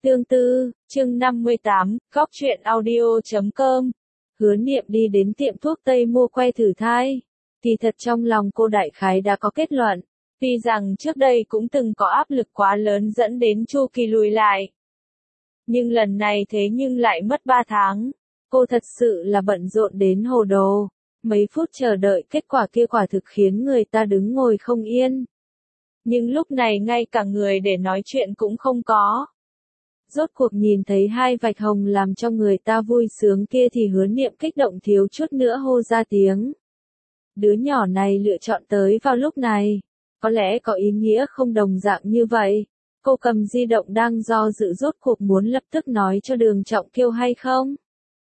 Tương tư, chương 58, góc truyện audio.com. Hứa Niệm đi đến tiệm thuốc Tây mua que thử thai. Kỳ thật trong lòng cô đại khái đã có kết luận, vì rằng trước đây cũng từng có áp lực quá lớn dẫn đến chu kỳ lùi lại. Nhưng lần này thế nhưng lại mất 3 tháng. Cô thật sự là bận rộn đến hồ đồ. Mấy phút chờ đợi kết quả kia quả thực khiến người ta đứng ngồi không yên. Nhưng lúc này ngay cả người để nói chuyện cũng không có. Rốt cuộc nhìn thấy hai vạch hồng làm cho người ta vui sướng kia thì Hứa Niệm kích động thiếu chút nữa hô ra tiếng. Đứa nhỏ này lựa chọn tới vào lúc này, có lẽ có ý nghĩa không đồng dạng như vậy. Cô cầm di động đang do dự rốt cuộc muốn lập tức nói cho Đường Trọng Kiêu hay không.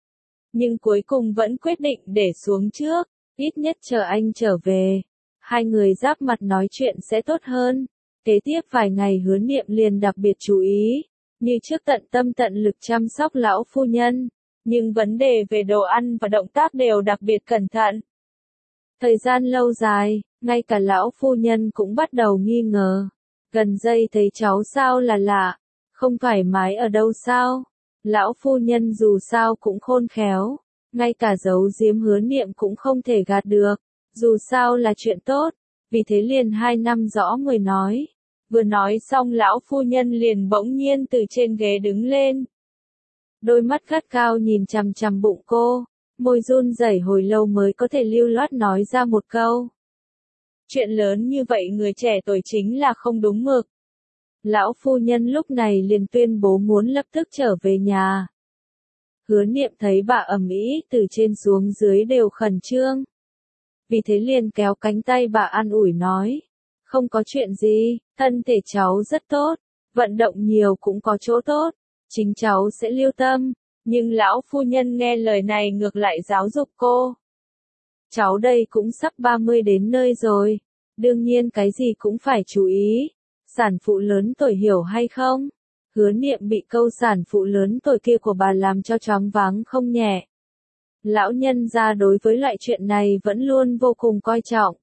Nhưng cuối cùng vẫn quyết định để xuống trước, ít nhất chờ anh trở về. Hai người giáp mặt nói chuyện sẽ tốt hơn. Kế tiếp vài ngày Hứa Niệm liền đặc biệt chú ý. Như trước tận tâm tận lực chăm sóc lão phu nhân, nhưng vấn đề về đồ ăn và động tác đều đặc biệt cẩn thận. Thời gian lâu dài, ngay cả lão phu nhân cũng bắt đầu nghi ngờ. Gần đây thấy cháu sao là lạ, không thoải mái ở đâu sao? Lão phu nhân dù sao cũng khôn khéo, ngay cả giấu giếm Hứa Niệm cũng không thể gạt được, dù sao là chuyện tốt, vì thế liền 2 năm rõ người nói. Vừa nói xong lão phu nhân liền bỗng nhiên từ trên ghế đứng lên. Đôi mắt gắt cao nhìn chằm chằm bụng cô, môi run rẩy hồi lâu mới có thể lưu loát nói ra một câu. Chuyện lớn như vậy người trẻ tuổi chính là không đúng mực. Lão phu nhân lúc này liền tuyên bố muốn lập tức trở về nhà. Hứa Niệm thấy bà ầm ĩ từ trên xuống dưới đều khẩn trương. Vì thế liền kéo cánh tay bà an ủi nói. Không có chuyện gì, thân thể cháu rất tốt, vận động nhiều cũng có chỗ tốt, chính cháu sẽ lưu tâm, nhưng lão phu nhân nghe lời này ngược lại giáo dục cô. Cháu đây cũng sắp 30 đến nơi rồi, đương nhiên cái gì cũng phải chú ý, sản phụ lớn tuổi hiểu hay không? Hứa Niệm bị câu sản phụ lớn tuổi kia của bà làm cho choáng váng không nhẹ. Lão nhân gia đối với loại chuyện này vẫn luôn vô cùng coi trọng.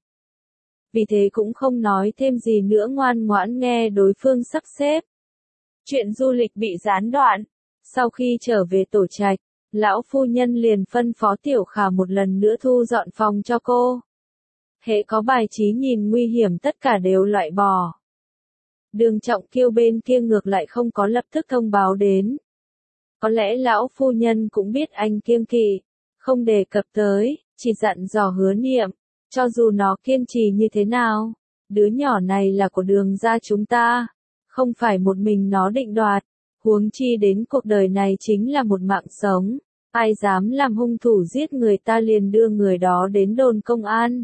Vì thế cũng không nói thêm gì nữa ngoan ngoãn nghe đối phương sắp xếp. Chuyện du lịch bị gián đoạn. Sau khi trở về tổ trạch, lão phu nhân liền phân phó Tiểu Khả một lần nữa thu dọn phòng cho cô. Hễ có bài trí nhìn nguy hiểm tất cả đều loại bỏ. Đường Trọng Kiêu bên kia ngược lại không có lập tức thông báo đến. Có lẽ lão phu nhân cũng biết anh kiêng kỵ, không đề cập tới, chỉ dặn dò Hứa Niệm. Cho dù nó kiên trì như thế nào, đứa nhỏ này là của Đường gia chúng ta, không phải một mình nó định đoạt, huống chi đến cuộc đời này chính là một mạng sống, ai dám làm hung thủ giết người ta liền đưa người đó đến đồn công an.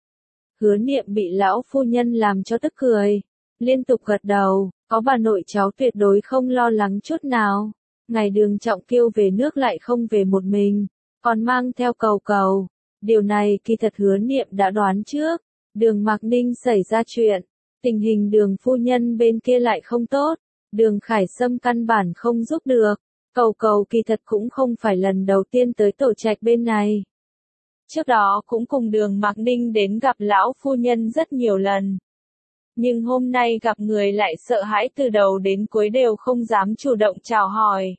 Hứa Niệm bị lão phu nhân làm cho tức cười, liên tục gật đầu, có bà nội cháu tuyệt đối không lo lắng chút nào. Ngày Đường Trọng Kiêu về nước lại không về một mình, còn mang theo Cầu Cầu. Điều này kỳ thật Hứa Niệm đã đoán trước, Đường Mạc Ninh xảy ra chuyện, tình hình Đường phu nhân bên kia lại không tốt, Đường Khải Sâm căn bản không giúp được, Cầu Cầu kỳ thật cũng không phải lần đầu tiên tới tổ trạch bên này. Trước đó cũng cùng Đường Mạc Ninh đến gặp lão phu nhân rất nhiều lần. Nhưng hôm nay gặp người lại sợ hãi từ đầu đến cuối đều không dám chủ động chào hỏi.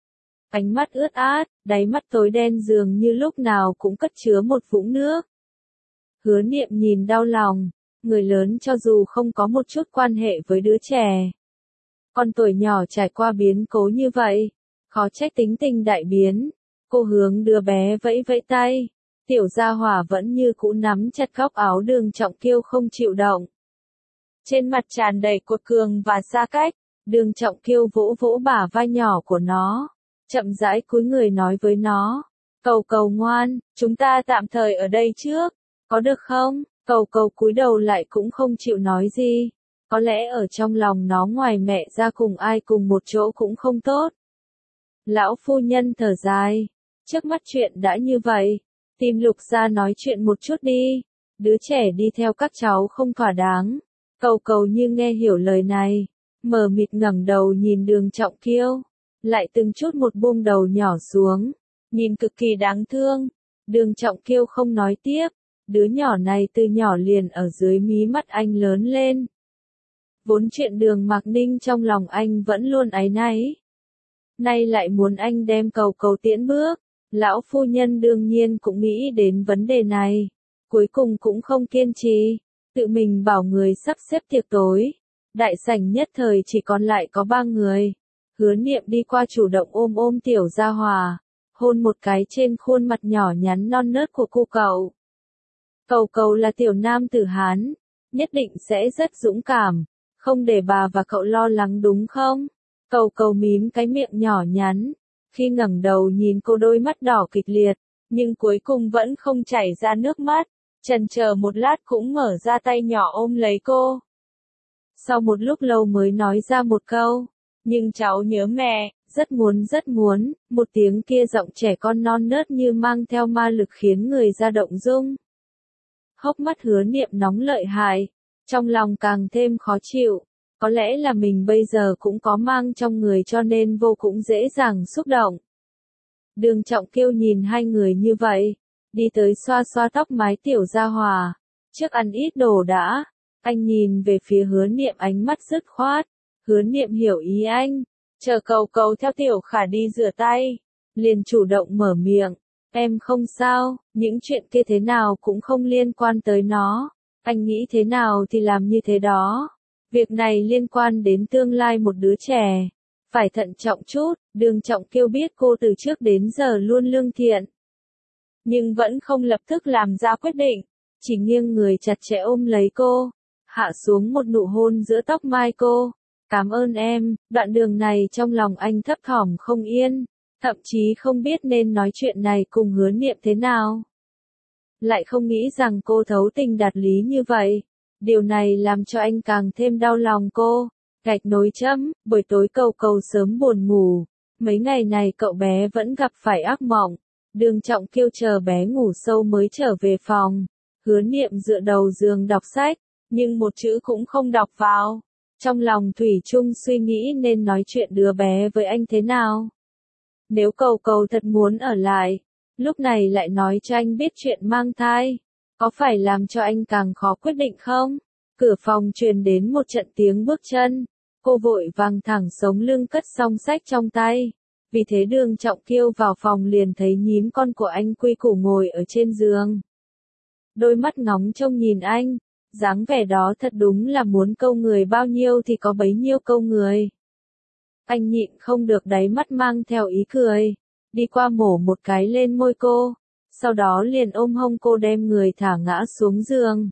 Ánh mắt ướt át, đáy mắt tối đen dường như lúc nào cũng cất chứa một vũng nước. Hứa Niệm nhìn đau lòng, người lớn cho dù không có một chút quan hệ với đứa trẻ. Con tuổi nhỏ trải qua biến cố như vậy, khó trách tính tình đại biến. Cô hướng đứa bé vẫy vẫy tay, tiểu gia hỏa vẫn như cũ nắm chặt góc áo Đường Trọng Kiêu không chịu động. Trên mặt tràn đầy cuột cường và xa cách, Đường Trọng Kiêu vỗ vỗ bả vai nhỏ của nó. Chậm rãi cúi người nói với nó, Cầu Cầu ngoan, chúng ta tạm thời ở đây trước, có được không? Cầu Cầu cúi đầu lại cũng không chịu nói gì, có lẽ ở trong lòng nó ngoài mẹ ra cùng ai cùng một chỗ cũng không tốt. Lão phu nhân thở dài, trước mắt chuyện đã như vậy, tìm Lục gia nói chuyện một chút đi, đứa trẻ đi theo các cháu không thỏa đáng. Cầu Cầu như nghe hiểu lời này, mờ mịt ngẩng đầu nhìn Đường Trọng Kiêu. Lại từng chút một buông đầu nhỏ xuống, nhìn cực kỳ đáng thương. Đường Trọng Kiêu không nói tiếp, đứa nhỏ này từ nhỏ liền ở dưới mí mắt anh lớn lên. Vốn chuyện Đường Mạc Ninh trong lòng anh vẫn luôn áy náy, nay lại muốn anh đem cầu cầu tiễn bước. Lão phu nhân đương nhiên cũng nghĩ đến vấn đề này, cuối cùng cũng không kiên trì, tự mình bảo người sắp xếp tiệc tối. Đại sảnh nhất thời chỉ còn lại có 3 người. Hứa Niệm đi qua chủ động ôm ôm Tiểu Gia Hòa, hôn một cái trên khuôn mặt nhỏ nhắn non nớt của cô cậu. Cầu cầu là tiểu nam tử Hán, nhất định sẽ rất dũng cảm, không để bà và cậu lo lắng đúng không? Cầu cầu mím cái miệng nhỏ nhắn, khi ngẩng đầu nhìn cô đôi mắt đỏ kịch liệt, nhưng cuối cùng vẫn không chảy ra nước mắt, chần chờ một lát cũng mở ra tay nhỏ ôm lấy cô. Sau một lúc lâu mới nói ra một câu, nhưng cháu nhớ mẹ, rất muốn, một tiếng kia giọng trẻ con non nớt như mang theo ma lực khiến người ra động dung. Hốc mắt Hứa Niệm nóng lợi hại, trong lòng càng thêm khó chịu, có lẽ là mình bây giờ cũng có mang trong người cho nên vô cũng dễ dàng xúc động. Đường Trọng Kiêu nhìn hai người như vậy, đi tới xoa xoa tóc mái Tiểu Gia Hòa, trước ăn ít đồ đã, anh nhìn về phía Hứa Niệm ánh mắt dứt khoát. Hứa Niệm hiểu ý anh, chờ cầu cầu theo Tiểu Khả đi rửa tay, liền chủ động mở miệng, em không sao, những chuyện kia thế nào cũng không liên quan tới nó, anh nghĩ thế nào thì làm như thế đó, việc này liên quan đến tương lai một đứa trẻ, phải thận trọng chút. Đường Trọng Kiêu biết cô từ trước đến giờ luôn lương thiện, nhưng vẫn không lập tức làm ra quyết định, chỉ nghiêng người chặt chẽ ôm lấy cô, hạ xuống một nụ hôn giữa tóc mai cô. Cảm ơn em. Đoạn đường này trong lòng anh thấp thỏm không yên, thậm chí không biết nên nói chuyện này cùng Hứa Niệm thế nào. Lại không nghĩ rằng cô thấu tình đạt lý như vậy. Điều này làm cho anh càng thêm đau lòng cô. Gạch nối chấm, buổi tối cầu cầu sớm buồn ngủ. Mấy ngày này cậu bé vẫn gặp phải ác mộng. Đường Trọng Kiêu chờ bé ngủ sâu mới trở về phòng. Hứa Niệm dựa đầu giường đọc sách, nhưng một chữ cũng không đọc vào. Trong lòng thủy chung suy nghĩ nên nói chuyện đứa bé với anh thế nào. Nếu cầu cầu thật muốn ở lại, lúc này lại nói cho anh biết chuyện mang thai, có phải làm cho anh càng khó quyết định không? Cửa phòng truyền đến một trận tiếng bước chân, cô vội vàng thẳng sống lưng cất song sách trong tay. Vì thế Đường Trọng Kiêu vào phòng liền thấy nhím con của anh quy củ ngồi ở trên giường. Đôi mắt ngóng trông nhìn anh. Dáng vẻ đó thật đúng là muốn câu người bao nhiêu thì có bấy nhiêu câu người. Anh nhịn không được đáy mắt mang theo ý cười, đi qua mổ một cái lên môi cô, sau đó liền ôm hông cô đem người thả ngã xuống giường.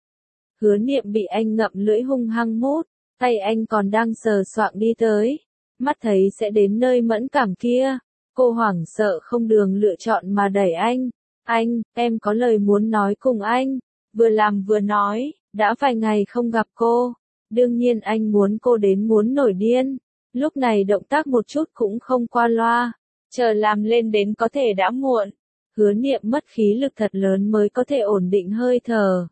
Hứa Niệm bị anh ngậm lưỡi hung hăng mút, tay anh còn đang sờ soạng đi tới, mắt thấy sẽ đến nơi mẫn cảm kia, cô hoảng sợ không đường lựa chọn mà đẩy anh, em có lời muốn nói cùng anh. Vừa làm vừa nói, đã vài ngày không gặp cô, đương nhiên anh muốn cô đến muốn nổi điên, lúc này động tác một chút cũng không qua loa, chờ làm lên đến có thể đã muộn. Hứa Niệm mất khí lực thật lớn mới có thể ổn định hơi thở.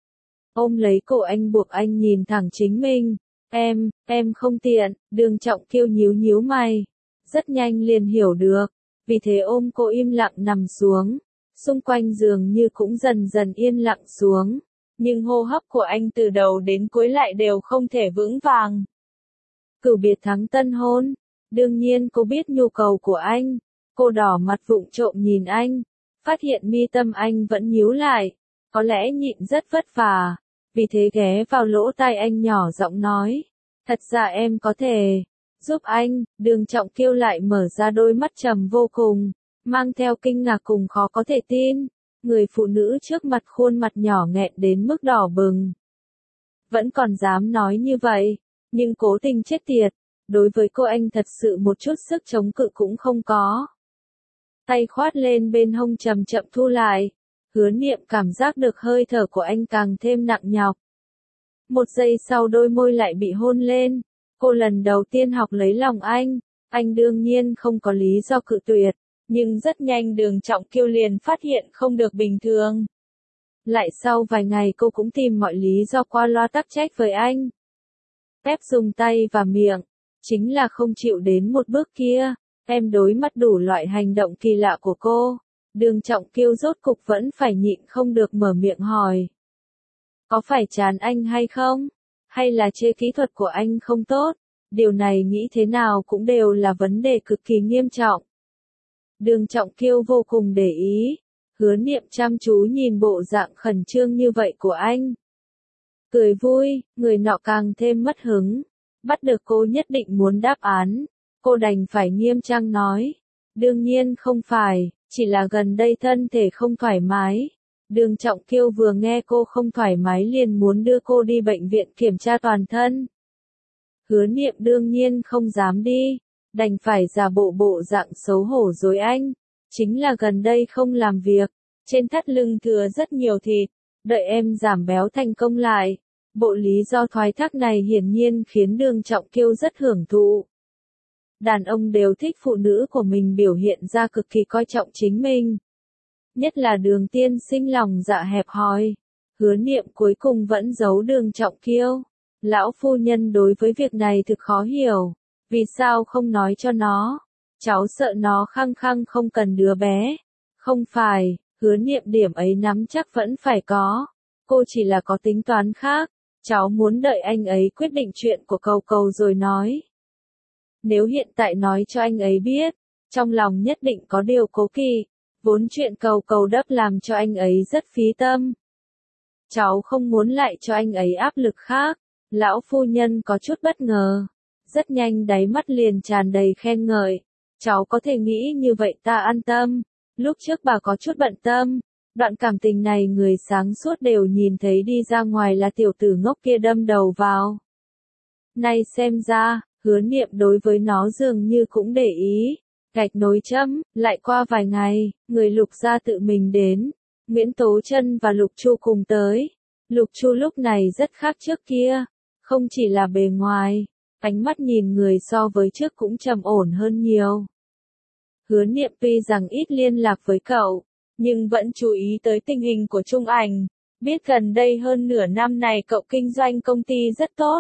Ôm lấy cổ anh buộc anh nhìn thẳng chính mình, em không tiện. Đường Trọng Kiêu nhíu mày, rất nhanh liền hiểu được, vì thế ôm cô im lặng nằm xuống. Xung quanh giường như cũng dần dần yên lặng xuống, nhưng hô hấp của anh từ đầu đến cuối lại đều không thể vững vàng. Cửu biệt thắng tân hôn, đương nhiên cô biết nhu cầu của anh, cô đỏ mặt vụng trộm nhìn anh, phát hiện mi tâm anh vẫn nhíu lại, có lẽ nhịn rất vất vả, vì thế ghé vào lỗ tai anh nhỏ giọng nói, thật ra em có thể giúp anh. Đường Trọng Kiêu lại mở ra đôi mắt trầm vô cùng, mang theo kinh ngạc cùng khó có thể tin, người phụ nữ trước mặt khuôn mặt nhỏ nghẹn đến mức đỏ bừng. Vẫn còn dám nói như vậy, nhưng cố tình chết tiệt, đối với cô anh thật sự một chút sức chống cự cũng không có. Tay khoát lên bên hông chậm chậm thu lại, Hứa Niệm cảm giác được hơi thở của anh càng thêm nặng nhọc. Một giây sau đôi môi lại bị hôn lên, cô lần đầu tiên học lấy lòng anh đương nhiên không có lý do cự tuyệt. Nhưng rất nhanh Đường Trọng Kiêu liền phát hiện không được bình thường. Lại sau vài ngày cô cũng tìm mọi lý do qua loa tắc trách với anh. Ép dùng tay và miệng, chính là không chịu đến một bước kia. Em đối mặt đủ loại hành động kỳ lạ của cô. Đường Trọng Kiêu rốt cục vẫn phải nhịn không được mở miệng hỏi. Có phải chán anh hay không? Hay là chê kỹ thuật của anh không tốt? Điều này nghĩ thế nào cũng đều là vấn đề cực kỳ nghiêm trọng. Đường Trọng Kiêu vô cùng để ý, Hứa Niệm chăm chú nhìn bộ dạng khẩn trương như vậy của anh. Cười vui, người nọ càng thêm mất hứng, bắt được cô nhất định muốn đáp án, cô đành phải nghiêm trang nói. Đương nhiên không phải, chỉ là gần đây thân thể không thoải mái. Đường Trọng Kiêu vừa nghe cô không thoải mái liền muốn đưa cô đi bệnh viện kiểm tra toàn thân. Hứa Niệm đương nhiên không dám đi, đành phải giả bộ dạng xấu hổ dối anh. Chính là gần đây không làm việc, trên thắt lưng thừa rất nhiều thịt, đợi em giảm béo thành công lại. Bộ lý do thoái thác này hiển nhiên khiến Đường Trọng Kiêu rất hưởng thụ. Đàn ông đều thích phụ nữ của mình biểu hiện ra cực kỳ coi trọng chính mình. Nhất là Đường tiên sinh lòng dạ hẹp hòi. Hứa Niệm cuối cùng vẫn giấu Đường Trọng Kiêu. Lão phu nhân đối với việc này thực khó hiểu. Vì sao không nói cho nó? Cháu sợ nó khăng khăng không cần đứa bé. Không phải, Hứa Niệm điểm ấy nắm chắc vẫn phải có. Cô chỉ là có tính toán khác. Cháu muốn đợi anh ấy quyết định chuyện của Cầu Cầu rồi nói. Nếu hiện tại nói cho anh ấy biết, trong lòng nhất định có điều cố kỵ, vốn chuyện Cầu Cầu đắp làm cho anh ấy rất phí tâm. Cháu không muốn lại cho anh ấy áp lực khác. Lão phu nhân có chút bất ngờ, rất nhanh đáy mắt liền tràn đầy khen ngợi. Cháu có thể nghĩ như vậy ta an tâm. Lúc trước bà có chút bận tâm, đoạn cảm tình này người sáng suốt đều nhìn thấy đi ra ngoài là tiểu tử ngốc kia đâm đầu vào. Nay xem ra, Hứa Niệm đối với nó dường như cũng để ý. Gạch nối chấm, lại qua vài ngày, người Lục gia tự mình đến. Nguyễn Tố Trân và Lục Chu cùng tới. Lục Chu lúc này rất khác trước kia. Không chỉ là bề ngoài, ánh mắt nhìn người so với trước cũng trầm ổn hơn nhiều. Hứa Niệm tuy rằng ít liên lạc với cậu, nhưng vẫn chú ý tới tình hình của Trung Ảnh, biết gần đây hơn nửa năm này cậu kinh doanh công ty rất tốt.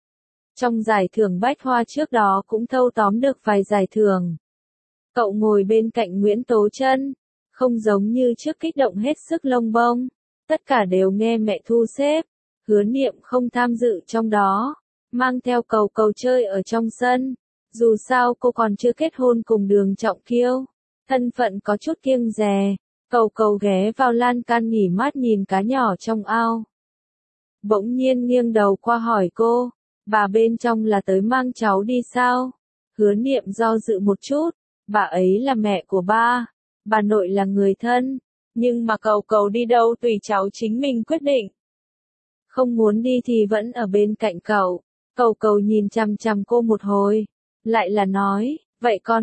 Trong giải thưởng Bách Hoa trước đó cũng thâu tóm được vài giải thưởng. Cậu ngồi bên cạnh Nguyễn Tố Trân, không giống như trước kích động hết sức lông bông, tất cả đều nghe mẹ thu xếp. Hứa Niệm không tham dự trong đó, mang theo Cầu Cầu chơi ở trong sân. Dù sao cô còn chưa kết hôn cùng Đường Trọng Kiêu, thân phận có chút kiêng dè. Cầu Cầu ghé vào lan can nghỉ mát nhìn cá nhỏ trong ao. Bỗng nhiên nghiêng đầu qua hỏi cô, bà bên trong là tới mang cháu đi sao? Hứa Niệm do dự một chút, bà ấy là mẹ của ba, bà nội là người thân, nhưng mà Cầu Cầu đi đâu tùy cháu chính mình quyết định. Không muốn đi thì vẫn ở bên cạnh cậu. Cầu Cầu nhìn chằm chằm cô một hồi, lại là nói, vậy con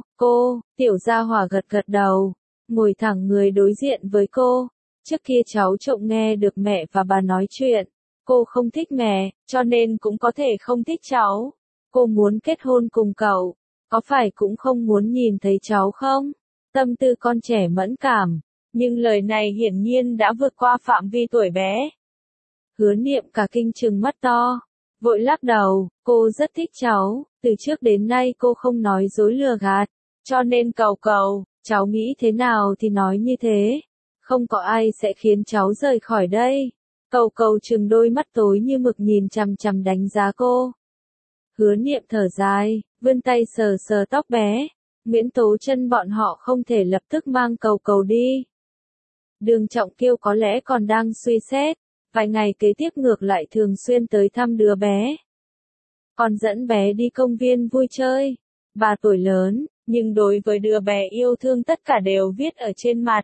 cô, tiểu gia hỏa gật gật đầu, ngồi thẳng người đối diện với cô. Trước kia cháu trộm nghe được mẹ và bà nói chuyện, cô không thích mẹ, cho nên cũng có thể không thích cháu. Cô muốn kết hôn cùng cậu, có phải cũng không muốn nhìn thấy cháu không? Tâm tư con trẻ mẫn cảm, nhưng lời này hiển nhiên đã vượt qua phạm vi tuổi bé. Hứa Niệm cả kinh trừng mắt to, vội lắc đầu, cô rất thích cháu, từ trước đến nay cô không nói dối lừa gạt, cho nên Cầu Cầu, cháu nghĩ thế nào thì nói như thế, không có ai sẽ khiến cháu rời khỏi đây. Cầu Cầu trừng đôi mắt tối như mực nhìn chằm chằm đánh giá cô. Hứa Niệm thở dài, vươn tay sờ sờ tóc bé. Nguyễn Tố Trân bọn họ không thể lập tức mang Cầu Cầu đi. Đường Trọng Kiêu có lẽ còn đang suy xét, vài ngày kế tiếp ngược lại thường xuyên tới thăm đứa bé. Còn dẫn bé đi công viên vui chơi. 3 tuổi lớn, nhưng đối với đứa bé yêu thương tất cả đều viết ở trên mặt.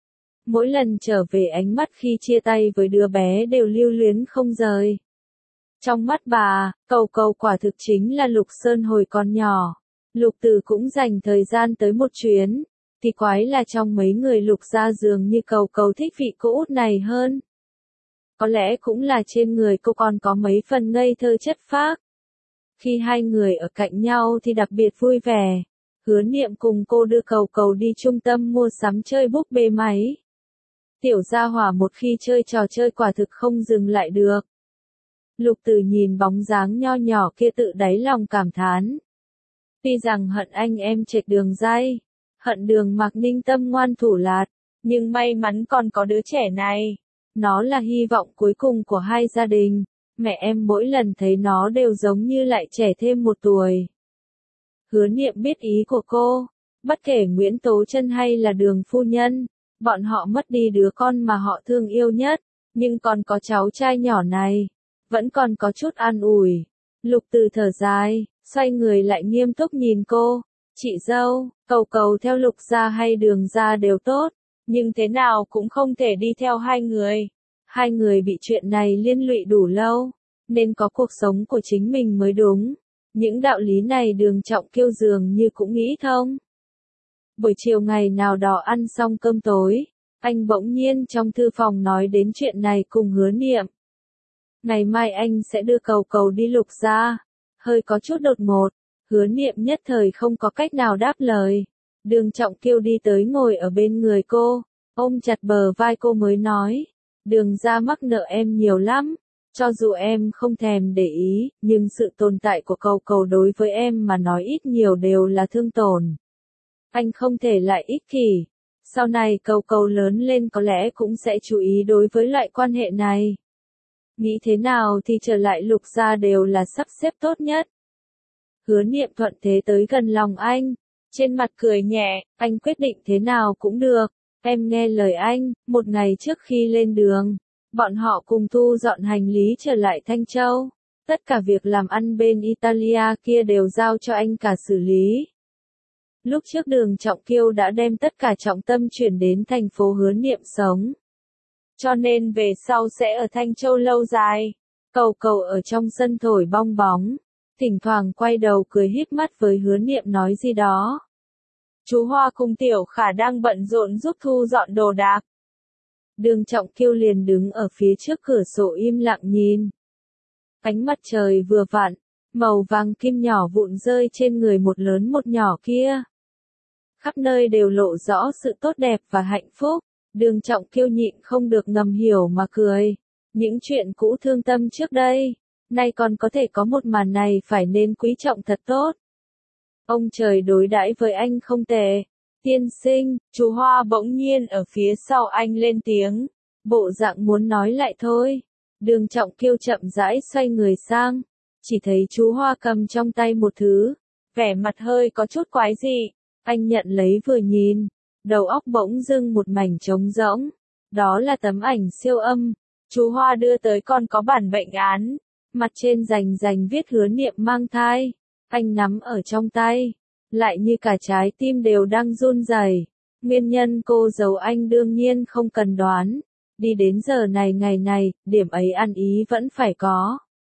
Mỗi lần trở về ánh mắt khi chia tay với đứa bé đều lưu luyến không rời. Trong mắt bà, Cầu Cầu quả thực chính là Lục Sơn hồi còn nhỏ. Lục Tử cũng dành thời gian tới một chuyến. Thì quái là trong mấy người Lục gia dường như Cầu Cầu thích vị cô út này hơn. Có lẽ cũng là trên người cô còn có mấy phần ngây thơ chất phác. Khi hai người ở cạnh nhau thì đặc biệt vui vẻ. Hứa Niệm cùng cô đưa Cầu Cầu đi trung tâm mua sắm chơi búp bê máy. Tiểu gia hỏa một khi chơi trò chơi quả thực không dừng lại được. Lục Tử nhìn bóng dáng nho nhỏ kia tự đáy lòng cảm thán. Tuy rằng hận anh em trệt Đường dai, hận Đường Mạc Ninh tâm ngoan thủ lạt, nhưng may mắn còn có đứa trẻ này. Nó là hy vọng cuối cùng của hai gia đình. mẹ em mỗi lần thấy nó đều giống như lại trẻ thêm một tuổi. Hứa Niệm biết ý của cô, bất kể Nguyễn Tố Trân hay là Đường phu nhân, bọn họ mất đi đứa con mà họ thương yêu nhất, nhưng còn có cháu trai nhỏ này, vẫn còn có chút an ủi. Lục Từ thở dài, xoay người lại nghiêm túc nhìn cô, chị dâu, Cầu Cầu theo Lục gia hay Đường gia đều tốt, nhưng thế nào cũng không thể đi theo hai người. Hai người bị chuyện này liên lụy đủ lâu, nên có cuộc sống của chính mình mới đúng. Những đạo lý này Đường Trọng Kiêu dường như cũng nghĩ thông. Buổi chiều ngày nào đó ăn xong cơm tối, anh bỗng nhiên trong thư phòng nói đến chuyện này cùng Hứa Niệm. Ngày mai anh sẽ đưa Cầu Cầu đi Lục gia. Hơi có chút đột ngột, Hứa Niệm nhất thời không có cách nào đáp lời. Đường Trọng Kiêu đi tới ngồi ở bên người cô, ôm chặt bờ vai cô mới nói. Đường gia mắc nợ em nhiều lắm, cho dù em không thèm để ý, nhưng sự tồn tại của Cầu Cầu đối với em mà nói ít nhiều đều là thương tổn. Anh không thể lại ích kỷ, sau này Cầu Cầu lớn lên có lẽ cũng sẽ chú ý đối với loại quan hệ này. Nghĩ thế nào thì trở lại Lục gia đều là sắp xếp tốt nhất. Hứa Niệm thuận thế tới gần lòng anh, trên mặt cười nhẹ, anh quyết định thế nào cũng được, em nghe lời anh. Một ngày trước khi lên đường, bọn họ cùng thu dọn hành lý trở lại Thanh Châu. Tất cả việc làm ăn bên Italia kia đều giao cho anh cả xử lý. Lúc trước Đường Trọng Kiêu đã đem tất cả trọng tâm chuyển đến thành phố Hứa Niệm sống. Cho nên về sau sẽ ở Thanh Châu lâu dài. Cầu Cầu ở trong sân thổi bong bóng, thỉnh thoảng quay đầu cười híp mắt với Hứa Niệm nói gì đó. Chú Hoa cùng Tiểu Khả đang bận rộn giúp thu dọn đồ đạc. Đường Trọng Kiêu liền đứng ở phía trước cửa sổ im lặng nhìn. Ánh mặt trời vừa vặn, màu vàng kim nhỏ vụn rơi trên người một lớn một nhỏ kia. Khắp nơi đều lộ rõ sự tốt đẹp và hạnh phúc. Đường Trọng Kiêu nhịn không được ngầm hiểu mà cười. Những chuyện cũ thương tâm trước đây, nay còn có thể có một màn này phải nên quý trọng thật tốt. Ông trời đối đãi với anh không tệ. Tiên sinh, chú Hoa bỗng nhiên ở phía sau anh lên tiếng, bộ dạng muốn nói lại thôi. Đường Trọng Kiêu chậm rãi xoay người sang, chỉ thấy chú Hoa cầm trong tay một thứ, vẻ mặt hơi có chút quái dị. Anh nhận lấy vừa nhìn, đầu óc bỗng dưng một mảnh trống rỗng. Đó là tấm ảnh siêu âm, chú Hoa đưa tới còn có bản bệnh án, mặt trên rành viết Hứa Niệm mang thai. Anh nắm ở trong tay, lại như cả trái tim đều đang run rẩy. Nguyên nhân cô giấu anh đương nhiên không cần đoán. Đi đến giờ này ngày này, điểm ấy ăn ý vẫn phải có.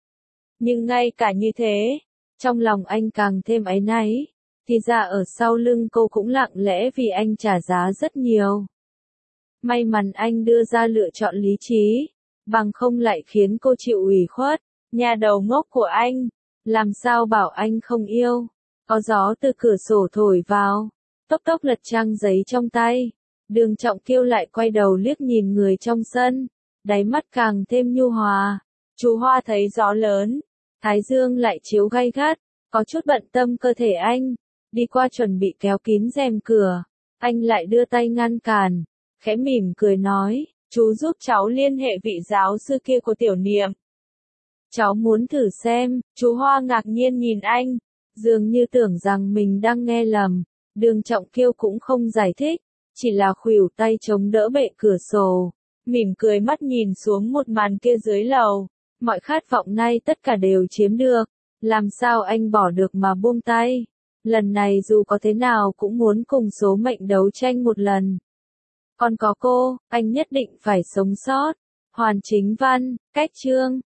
Nhưng ngay cả như thế, trong lòng anh càng thêm áy náy. Thì ra ở sau lưng cô cũng lặng lẽ vì anh trả giá rất nhiều. May mắn anh đưa ra lựa chọn lý trí, bằng không lại khiến cô chịu ủy khuất. Nhà đầu ngốc của anh, làm sao bảo anh không yêu. Có gió từ cửa sổ thổi vào, tốc tốc lật trang giấy trong tay. Đường Trọng Kiêu lại quay đầu liếc nhìn người trong sân, đáy mắt càng thêm nhu hòa. Chú Hoa thấy gió lớn, thái dương lại chiếu gay gắt, có chút bận tâm cơ thể anh. Đi qua chuẩn bị kéo kín rèm cửa, anh lại đưa tay ngăn cản, khẽ mỉm cười nói, chú giúp cháu liên hệ vị giáo sư kia của Tiểu Niệm. Cháu muốn thử xem. Chú Hoa ngạc nhiên nhìn anh, dường như tưởng rằng mình đang nghe lầm. Đường Trọng Kiêu cũng không giải thích, chỉ là khuỷu tay chống đỡ bệ cửa sổ, mỉm cười mắt nhìn xuống một màn kia dưới lầu. Mọi khát vọng nay tất cả đều chiếm được, làm sao anh bỏ được mà buông tay. Lần này dù có thế nào cũng muốn cùng số mệnh đấu tranh một lần. Còn có cô, anh nhất định phải sống sót. Hoàn Chính Văn, Cách Chương